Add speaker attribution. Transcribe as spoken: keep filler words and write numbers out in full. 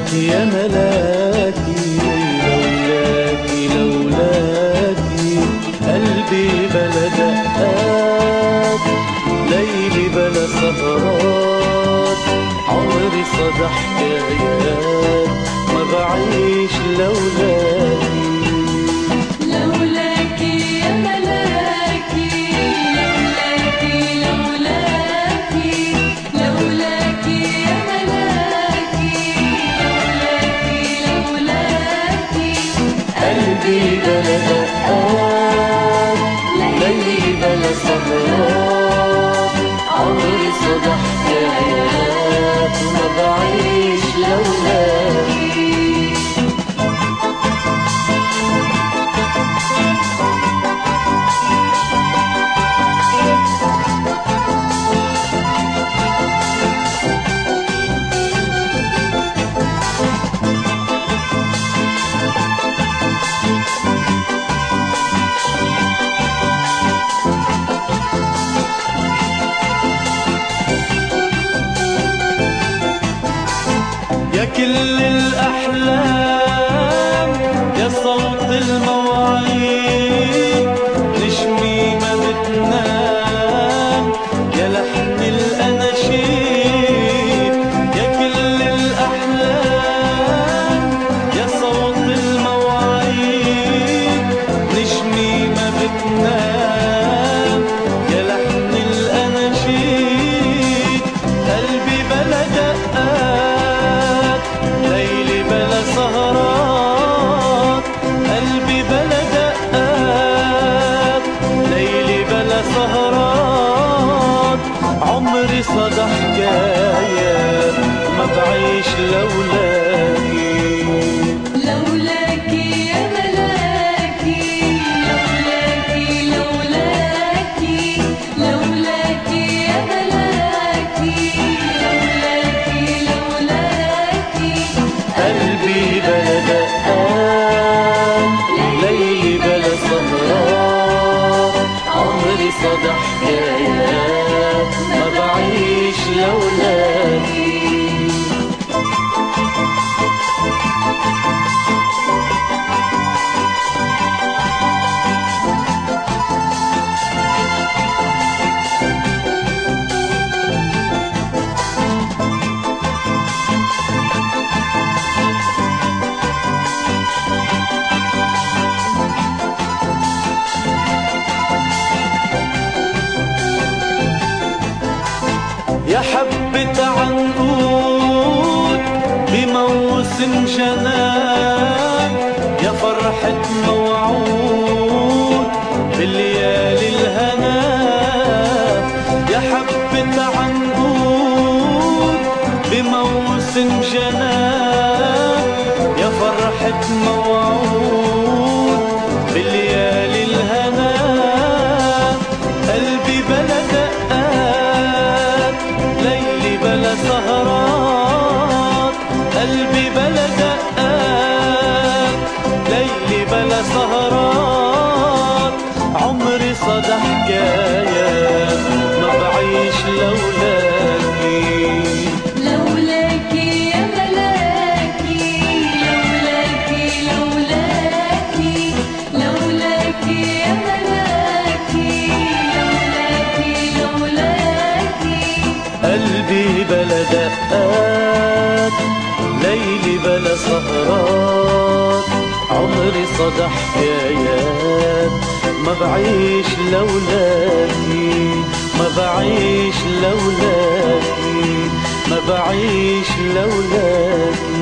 Speaker 1: لولاكي يا ملاكي، لولاكي لولاكي قلبي بلا دقات، ليلي بلا سهرات، عمري صدى حكايات، ما بعيش لولاكي.
Speaker 2: لولاكي يا ملاكي، لولاكي لولاكي لولاكي يا ملاكي، لولاكي لولاكي
Speaker 1: قلبي بلا دقات، ليلي بلا سهرات، عمري صدى حكايات، ما بعيش لولاكي. يا كل الأحلام، يا صوت المواعيد، نشمي ما بتنام، يا لحن الأناشيد. يا كل الأحلام، يا صوت المواعيد، نشمي ما بتنام، يا لحن الأناشيد. قلبي بلا دقات، ليلي بلا سهرات، قلبي بلا دقات، ليلي بلا سهرات، عمري صدى حكايات، ما بعيش لولاكي.
Speaker 2: لولاكي يا ملاكي، لولاكي لولاكي لولاكي يا ملاكي، لولاكي لولاكي
Speaker 1: قلبي بلا دقات، ليلي بلا سهرات، عمري صدى حكايات، ما بعيش لولاكي. يا حبة عنقود بموسم جنان، يا فرحة موعود بالليالي الهنا. يا حبة عنقود بموسم جنان، يا فرحة موعود بالليالي الهنا. قلبي بلا دقات، ليلي بلا سهرات، قلبي بلا دقات، ليلي بلا سهرات، عمري صدى حكايات، ما بعيش لولاكي.
Speaker 2: لولاكي يا ملاكي، لولاكي لولاكي لولاكي يا ملاكي، لولاكي لولاكي
Speaker 1: قلبي بلا دقات، ليلي بلا سهرات، عمري صدى حكايات، ما بعيش لولاكي، ما بعيش لولاكي، ما بعيش لولاكي.